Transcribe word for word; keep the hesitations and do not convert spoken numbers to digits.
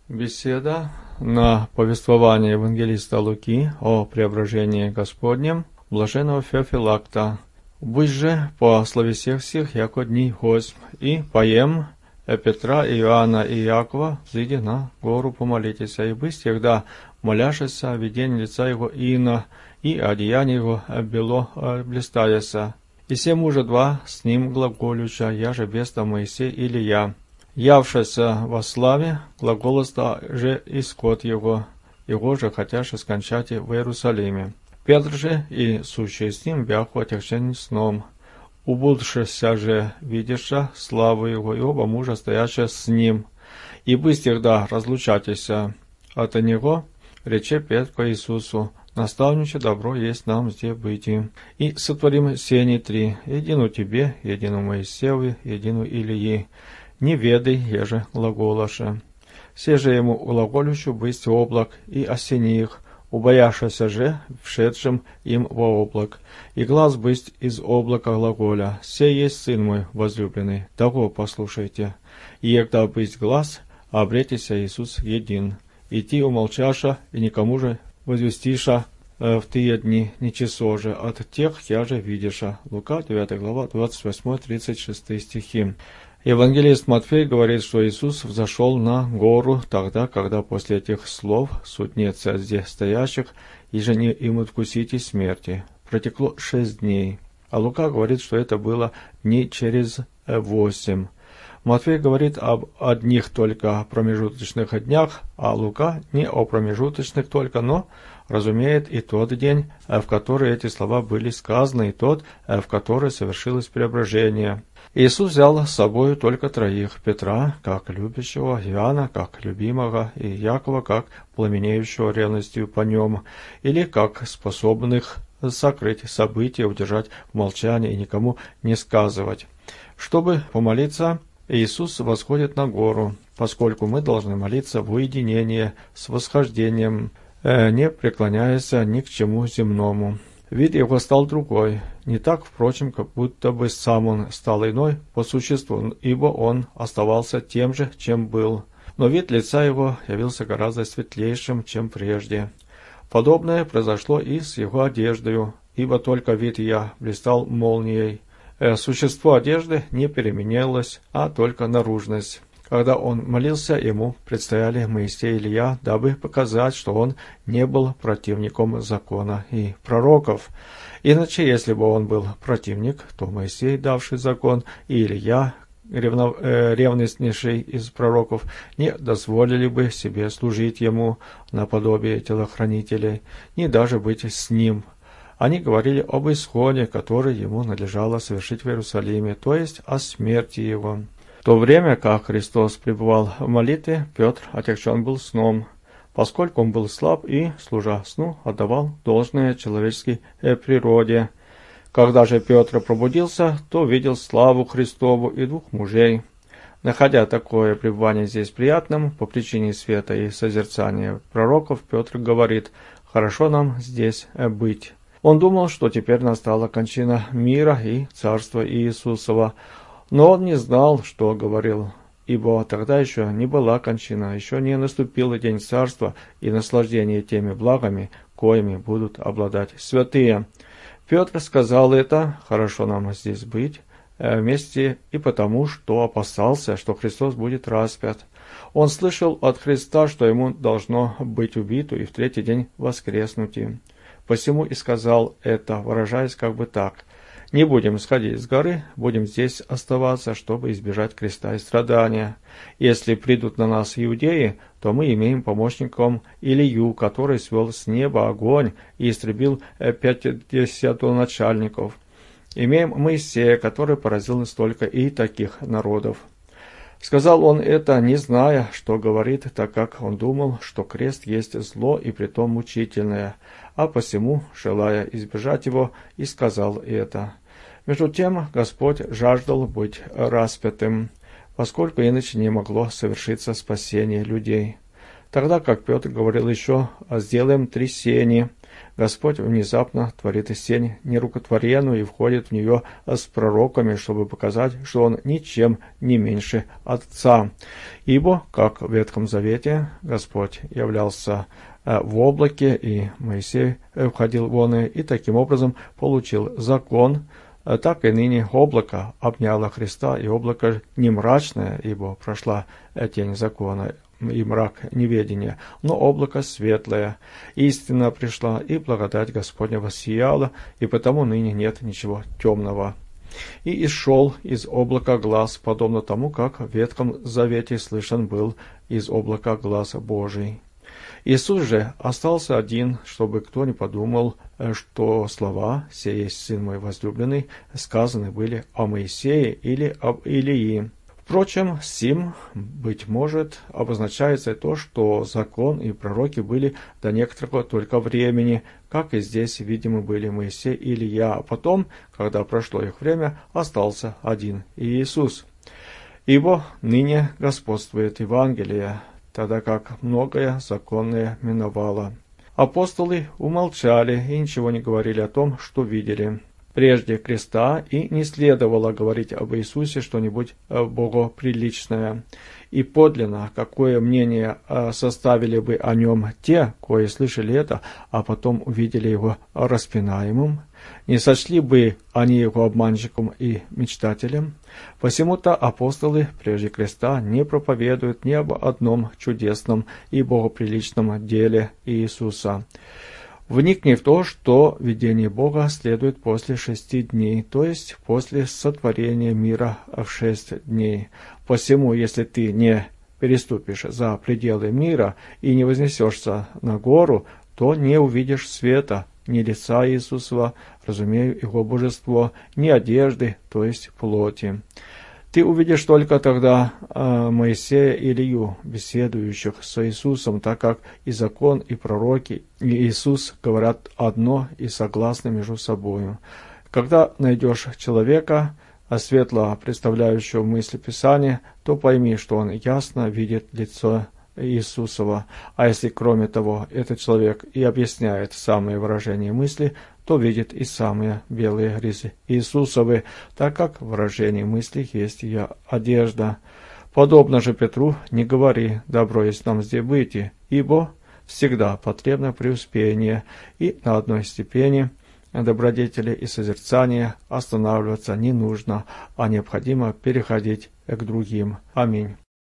Беседа на повествование евангелиста Луки о преображении Господнем блаженного Феофилакта. «Будь же по словесе всех, яко дни Господь, и поем Петра, Иоанна и Якова, взыди на гору помолитесь, и быть всегда моляшися, видение лица его ино, и одеяние его бело блистаяся. И все мужа два с ним глаголюча, я же беста Моисей или я. Явшася во славе, глаголоста же и скот его, его же хотяше скончать в Иерусалиме. Петр же и сущие с ним бяху отягчен сном. Убудшися же видяша славу его, и оба мужа стоящие с ним. И быть всегда разлучатися от него, рече Петр Иисусу, наставниче добро есть нам здесь быть. И сотворим сени три, едину тебе, едину Моисею, едину Илии. Не ведай, еже глаголаше. Все же ему глаголющу быть облак, и осени их, убояшася же вшедшим им во облак, и глаз быть из облака глаголя. Сей есть сын мой возлюбленный, того послушайте. И егда быть глаз, обретися Иисус един. Идти умолчаша, и никому же возвестиша э, в тые дни ничего же, от тех я же видиша». Лука, девятая глава, двадцать восьмой тридцать шестой стихи. Евангелист Матфей говорит, что Иисус взошел на гору тогда, когда после этих слов «суд нет здесь стоящих, и же не им откусите смерти». Протекло шесть дней. А Лука говорит, что это было дней через восемь. Матфей говорит об одних только промежуточных днях, а Лука не о промежуточных только, но разумеет и тот день, в который эти слова были сказаны, и тот, в который совершилось преображение. Иисус взял с собой только троих: Петра, как любящего, Иоанна, как любимого, и Якова, как пламенеющего ревностью по нем, или как способных сокрыть события, удержать в молчании и никому не сказывать. Чтобы помолиться, Иисус восходит на гору, поскольку мы должны молиться в уединении с восхождением, не преклоняясь ни к чему земному. Вид его стал другой, не так, впрочем, как будто бы сам он стал иной по существу, ибо он оставался тем же, чем был. Но вид лица его явился гораздо светлейшим, чем прежде. Подобное произошло и с его одеждою, ибо только вид я блистал молнией. Существо одежды не переменилось, а только наружность. Когда он молился, ему предстояли Моисей и Илия, дабы показать, что он не был противником закона и пророков. Иначе, если бы он был противник, то Моисей, давший закон, и Илия, ревнов, э, ревностнейший из пророков, не дозволили бы себе служить ему наподобие телохранителей, ни даже быть с ним. Они говорили об исходе, который ему надлежало совершить в Иерусалиме, то есть о смерти его. В то время, как Христос пребывал в молитве, Петр отягчен был сном, поскольку он был слаб и, служа сну, отдавал должное человеческой природе. Когда же Петр пробудился, то увидел славу Христову и двух мужей. Находя такое пребывание здесь приятным, по причине света и созерцания пророков, Петр говорит: «Хорошо нам здесь быть». Он думал, что теперь настала кончина мира и царства Иисусова, но он не знал, что говорил, ибо тогда еще не была кончина, еще не наступил день царства и наслаждения теми благами, коими будут обладать святые. Петр сказал это: «Хорошо нам здесь быть вместе», и потому, что опасался, что Христос будет распят. Он слышал от Христа, что ему должно быть убито и в третий день воскреснуть. Посему и сказал это, выражаясь как бы так: «Не будем сходить с горы, будем здесь оставаться, чтобы избежать креста и страдания. Если придут на нас иудеи, то мы имеем помощником Илию, который свел с неба огонь и истребил пятьдесят начальников. Имеем Моисея, который поразил столько и таких народов». Сказал он это, не зная, что говорит, так как он думал, что крест есть зло и притом мучительное, а посему, желая избежать его, и сказал это. Между тем Господь жаждал быть распятым, поскольку иначе не могло совершиться спасение людей. Тогда как Петр говорил еще: «Сделаем три сени, Господь внезапно творит из тени нерукотворенную и входит в нее с пророками, чтобы показать, что Он ничем не меньше Отца. Ибо, как в Ветхом Завете, Господь являлся в облаке, и Моисей входил в он, и таким образом получил закон, так и ныне облако обняло Христа, и облако не мрачное, ибо прошла тень закона и мрак неведения, но облако светлое, истина пришла, и благодать Господня воссияла, и потому ныне нет ничего темного. И исшел из облака глас, подобно тому, как в Ветхом Завете слышен был из облака глас Божий. Иисус же остался один, чтобы кто не подумал, что слова «Сей есть Сын мой возлюбленный» сказаны были о Моисее или об Илии. Впрочем, сим, быть может, обозначается то, что закон и пророки были до некоторого только времени, как и здесь, видимо, были Моисей и Илия, а потом, когда прошло их время, остался один Иисус. Ибо ныне господствует Евангелие, тогда как многое законное миновало. Апостолы умолчали и ничего не говорили о том, что видели прежде креста, и не следовало говорить об Иисусе что-нибудь богоприличное. И подлинно, какое мнение составили бы о нем те, кои слышали это, а потом увидели его распинаемым, не сочли бы они его обманщиком и мечтателем. Посему-то апостолы прежде креста не проповедуют ни об одном чудесном и богоприличном деле Иисуса. Вникни в то, что видение Бога следует после шести дней, то есть после сотворения мира в шесть дней. Посему, если ты не переступишь за пределы мира и не вознесешься на гору, то не увидишь света, ни лица Иисусова, разумею его божество, ни одежды, то есть плоти. Ты увидишь только тогда э, Моисея и Илью, беседующих с Иисусом, так как и закон, и пророки, и Иисус говорят одно и согласны между собою. Когда найдешь человека, светло представляющего мысли Писания, то пойми, что он ясно видит лицо Иисусова. А если, кроме того, этот человек и объясняет самые выражения мысли, то видит и самые белые ризы Иисусовы, так как выражение мысли есть ее одежда. Подобно же Петру не говори «добро есть нам здесь быть», ибо всегда потребно преуспеяние, и на одной степени добродетели и созерцания останавливаться не нужно, а необходимо переходить к другим. Аминь.